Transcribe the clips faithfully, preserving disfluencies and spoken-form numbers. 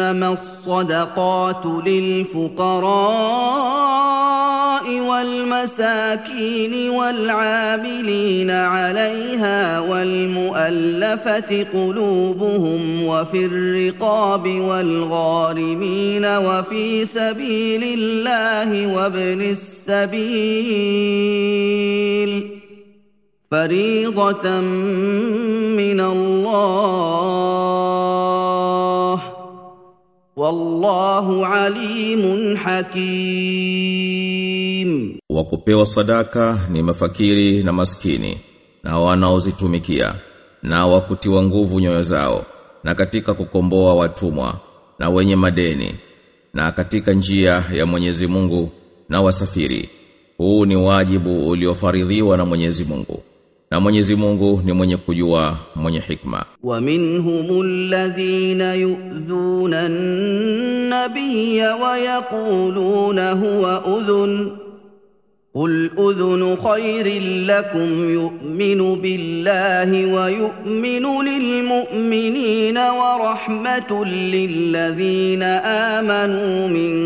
إنما الصدقات للفقراء والمساكين والعاملين عليها والمؤلفة قلوبهم وفي الرقاب والغارمين وفي سبيل الله وابن السبيل فريضة من الله والله عليم حكيم. Wakupewa sadaka ni mafakiri na maskini na wanaozitumikia na wakutiwa nguvu nyoyo zao na katika kukomboa watumwa na wenye madeni na katika njia ya Mwenyezi Mungu na wasafiri. Huu ni wajibu uliofaridhiwa na Mwenyezi Mungu. Na Mwenyezi Mungu ni mwenye kujua, mwenye hikma. Wa minhumul ladhina yu'dhuna an-nabiyya wa yaquluna huwa udhun قل أذن خير لكم يؤمن بالله ويؤمن للمؤمنين ورحمة للذين آمنوا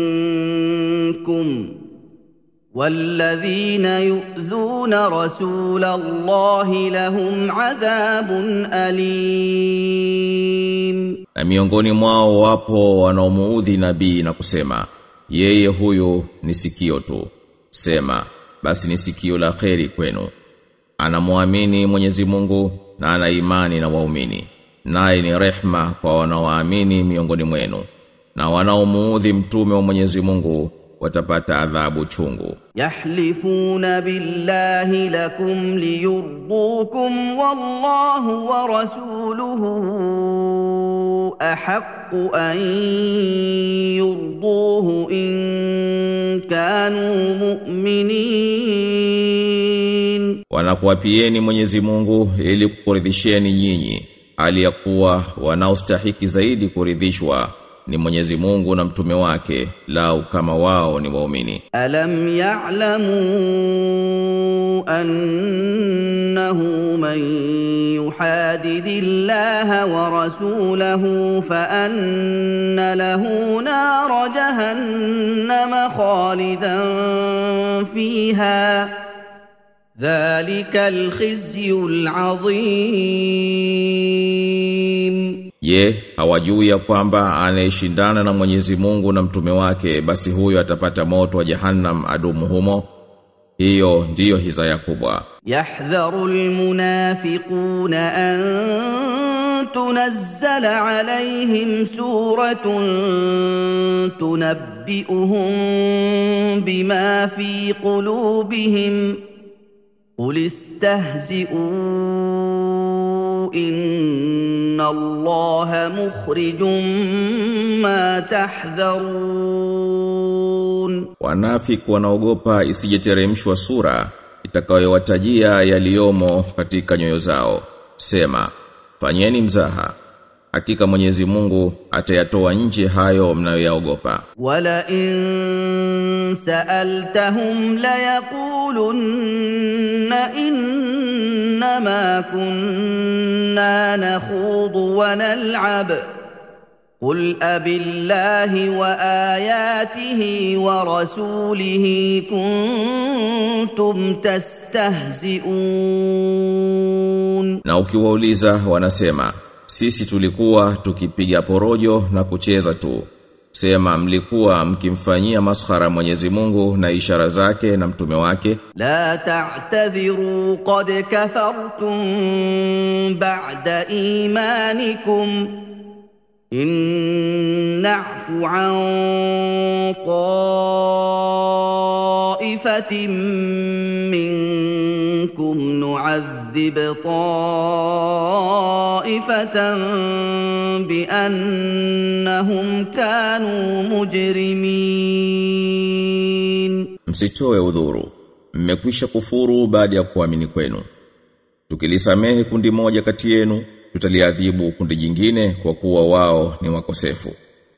منكم والذين يؤذون رسول الله لهم عذاب أليم. Na miongoni mwao wapo wanaomuudhi nabii na kusema yeye huyo ni sikio tu. Sema basi ni sikio la kheri kwenu. Anamuamini Mwenyezi Mungu na ana imani na waumini. Naye ni rehma kwa wanaoamini miongoni mwenu. Na wanaomuudhi mtume wa Mwenyezi Mungu watapata adhabu chungu. Yahlifuna billahi lakum liyurdukum wallahu wa rasuluhu ahaqqu an yurduhu in kanu mu'minin. Wanakuapieni Mwenyezi Mungu ili kukuridhisheni nyinyi, aliyakuwa wanaostahiki zaidi kuridhishwa ni Mwenyezi Mungu na mtume wake lau kama wao ni waumini. Alam ya'lamu annahu man yuhadidillaha wa rasulahu fa anna lahu nar jahannama khalidan fiha dhalika alkhizyul adhim. Ye, hawajui ya kwamba anayeshindana na Mwenyezi Mungu na mtume wake basi huyo atapata moto wa Jahannam adumu humo. Hiyo ndiyo hizaya kubwa. Yahdharul munafiquna an tunazzala alayhim suratun tunabbi'uhum bima fi qulubihim qul istahzi'u inna Allaha mukhrijum ma tahdharun. Wanafiki wanaogopa isijeteremshwa sura itakayowatajia yaliomo katika nyoyo zao. Sema, fanyeni mzaha, hakika Mwenyezi Mungu atayatoa nje hayo mnayoyaogopa. Wala in sa'altahum la yaqulunna innama kunna nakhudu wa nal'ab قل أبالله وآياته ورسوله كنتم تستهزئون. Na ukiwauliza wanasema sisi tulikuwa tukipiga porojo na kucheza tu. Sema, mlikuwa mkimfanyia maskhara Mwenyezi Mungu na ishara zake na mtume wake. La ta'tadhiru qad kafartum ba'da imanikum in na'fu an ta'ifatin minkum nu'adhib ta'ifatan bi annahum kanu mujrimin. Msitoe udhuru, mmekwisha kufuru baada ya kuamini kwenu. Tukilisamehe kundi moja kati yenu, tutaliadhibu kundi jingine kwa kuwa wao ni wakosefu.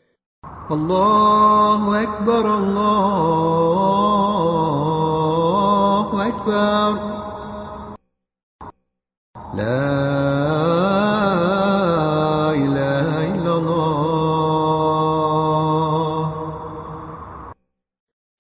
Allahu akbar, Allahu akbar. La ilaha illa Allah.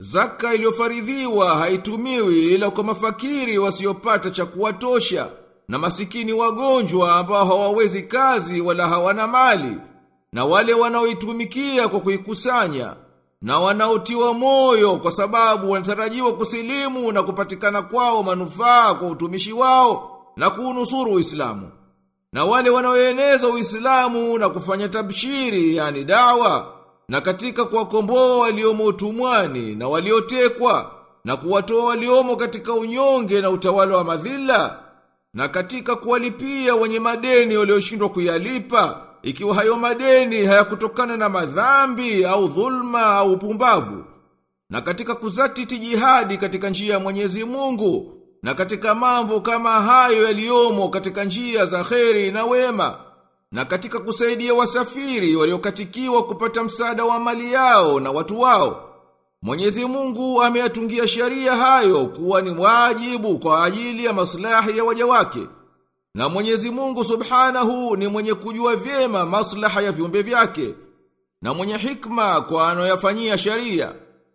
Zaka iliyofaridhiwa haitumiwi ila kwa mafakiri wasiopata cha kuwatosha na masikini wagonjwa ambao hawawezi kazi wala hawana mali, na wale wanaoitumikia kwa kuikusanya, na wanaotiwa moyo kwa sababu wanatarajiwa kusilimu na kupatikana kwao manufaa kwa utumishi wao na kuunusuru Uislamu, na wale wanaoeneza Uislamu na kufanya tabshiri, yani dawa, na katika kuwakomboa waliomo utumwani na waliotekwa, na kuwatoa waliomo katika unyonge na utawala wa madhila, na katika kuwalipia wenye madeni walioshindwa kuyalipa, ikiwa hayo madeni hayakutokana na madhambi au dhulma au upumbavu, na katika kuzatiti jihadi katika njia ya Mwenyezi Mungu, na katika mambo kama hayo yaliyomo katika njia za kheri na wema, na katika kusaidia wasafiri waliokatikiwa kupata msaada wa mali yao na watu wao. Mwenyezi Mungu ameyatungia sharia hayo kuwa ni wajibu kwa ajili ya maslahi ya waja wake. Na Mwenyezi Mungu Subhanahu ni mwenye kujua vyema maslaha ya viumbe vyake, na mwenye hikma kwa anoyafanyia sharia.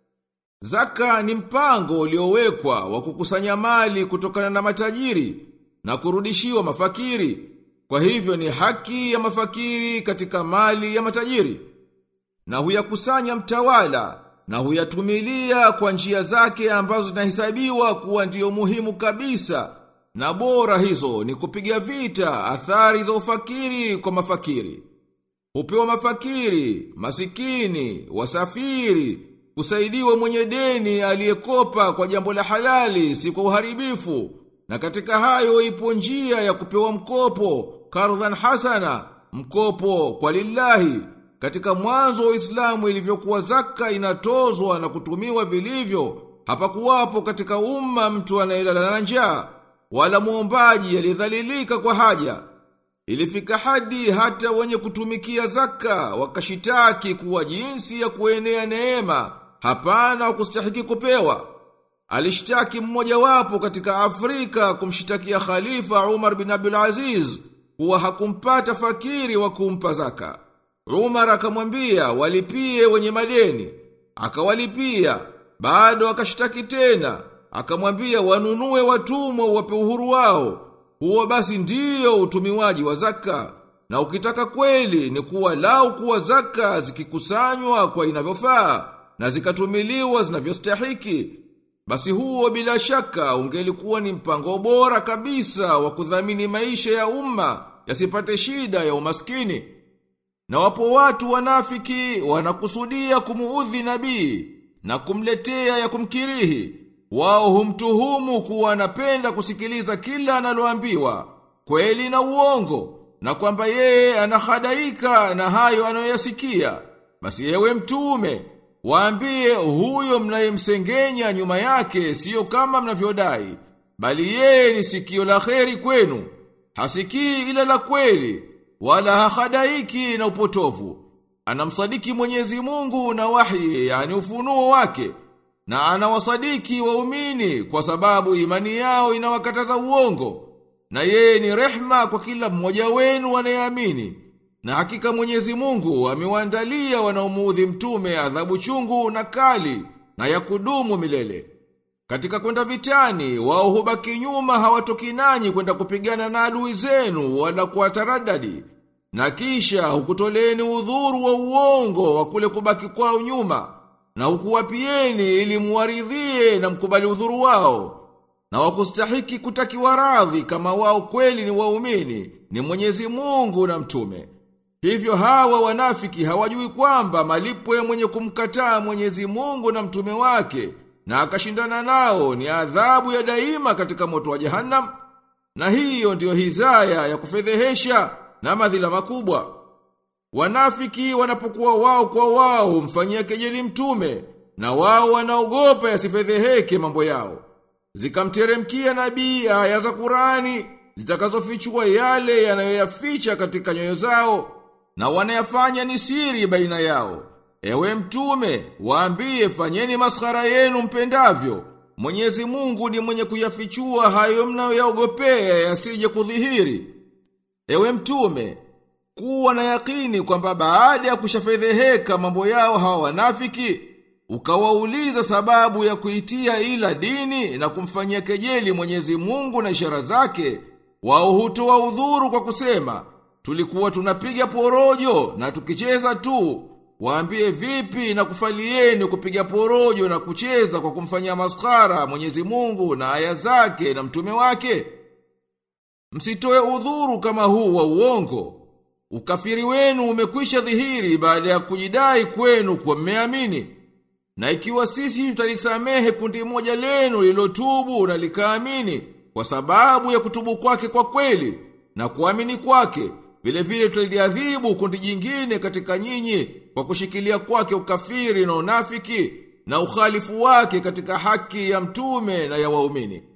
Zaka ni mpango uliowekwa wa kukusanya mali kutokana na matajiri na kurudishiwa mafakiri. Kwa hivyo ni haki ya mafakiri katika mali ya matajiri, na huyakusanya mtawala na huyatumilia kwa njia zake ambazo zinahesabiwa kuwa ndio muhimu kabisa, na bora hizo ni kupiga vita athari za ufakiri kwa mafakiri. Hupewa mafakiri, masikini, wasafiri, kusaidiwa mwenye deni aliyekopa kwa jambo la halali si kwa uharibifu, na katika hayo ipo njia ya kupewa mkopo, kardhan hasana, mkopo kwa lillahi. Katika mwanzo wa Uislamu ilivyokuwa zaka inatozwa na kutumiwa vilivyo, hapakuwapo katika umma mtu anayelala na njaa, wala muombaji aliyedhalilika kwa haja. Ilifika hadi hata wenye kutumikia zaka wakashitaki kuwa jinsi ya kuenea neema hapana wakustahiki kupewa. Alishtaki mmoja wapo katika Afrika kumshitakia Khalifa Umar bin Abdul Aziz kuwa hakumpata fakiri wa kumpa zaka. Umar akamwambia walipie wenye madeni, akawalipia. Bado akashtaki tena, akamwambia wanunue watumwa wape uhuru wao. Huo basi ndiyo utumiwaji wa zaka. Na ukitaka kweli ni kuwa lau kuwa zaka zikikusanywa kwa inavyofaa na zikatumiliwa zinavyostahiki, basi huo bila shaka ungelikuwa ni mpango bora kabisa wa kudhamini maisha ya umma yasipate shida ya umaskini. Na wapo watu wanafiki wanakusudia kumuudhi nabii na kumletea ya kumkirihi. Wao humtuhumu kuwa anapenda kusikiliza kila analoambiwa, kweli na uongo, na kwamba yeye anahadaika na hayo anayoyasikia. Basi yewe mtume, waambie huyo mnayemsengenya nyuma yake sio kama mnavyodai, bali yeye ni sikio la kheri kwenu, hasikii ila la kweli, wala hahadaiki na upotovu. Anamsadiki Mwenyezi Mungu na wahi, yani ufunuo wake, na anawasadiki waumini kwa sababu imani yao inawakataza uongo. Na yeye ni rehma kwa kila mmoja wenu anayeamini. Na hakika Mwenyezi Mungu amewaandalia wanaomuudhi mtume adhabu chungu na kali na ya kudumu milele. Katika kwenda vitani, wao hubaki nyuma, hawatoki nanyi kwenda kupigana na adui zenu wala kuwataradadi. Na kisha hukutoleni udhuru wa uongo wa kule kubaki kwao nyuma, na hukuwapieni ili muwaridhie na mkubali udhuru wao. Na wakustahiki kutakiwa radhi kama wao kweli ni waumini, ni Mwenyezi Mungu na mtume. Hivyo hawa wanafiki hawajui kwamba malipo ya mwenye kumkataa Mwenyezi Mungu na mtume wake na akashindana nao ni adhabu ya daima katika moto wa Jahannam. Na hiyo ndiyo hizaya ya kufedhehesha na madhila makubwa. Wanafiki wanapokuwa wao kwa wao mfanyia kejeli mtume, na wao wanaogopa yasifedheheke mambo yao. Zikamteremkia nabii aya za Qur'ani zitakazofichua yale yanayoyaficha katika nyoyo zao, na wanayafanya ni siri baina yao. Ewe mtume, waambie fanyeni maskhara yenu mpendavyo. Mwenyezi Mungu ni mwenye kuyafichua hayo mnayoyaogopea yasije kudhihiri. Ewe mtume, kuwa na yakini kwamba baada ya kushafedheheka mambo yao hawa wanafiki, ukawauliza sababu ya kuitia ila dini na kumfanyia kejeli Mwenyezi Mungu na ishara zake, wao hutoa udhuru kwa kusema, tulikuwa tunapiga porojo na tukicheza tu. Waambie vipi na kufalieni kupiga porojo na kucheza kwa kumfanyia maskara Mwenyezi Mungu na aya zake na mtume wake? Msitoe udhuru kama huu wa uongo. Ukafiri wenu umekwisha dhihiri baada ya kujidai kwenu kwa mmeamini. Na ikiwa sisi tutalisamehe kundi moja lenu lilotubu na likaamini kwa sababu ya kutubu kwake kwa kweli na kuamini kwake, vile vile tutaliadhibu kundi jingine katika nyinyi kwa kushikilia kwake ukafiri na unafiki na ukhalifu wake katika haki ya mtume na ya waumini.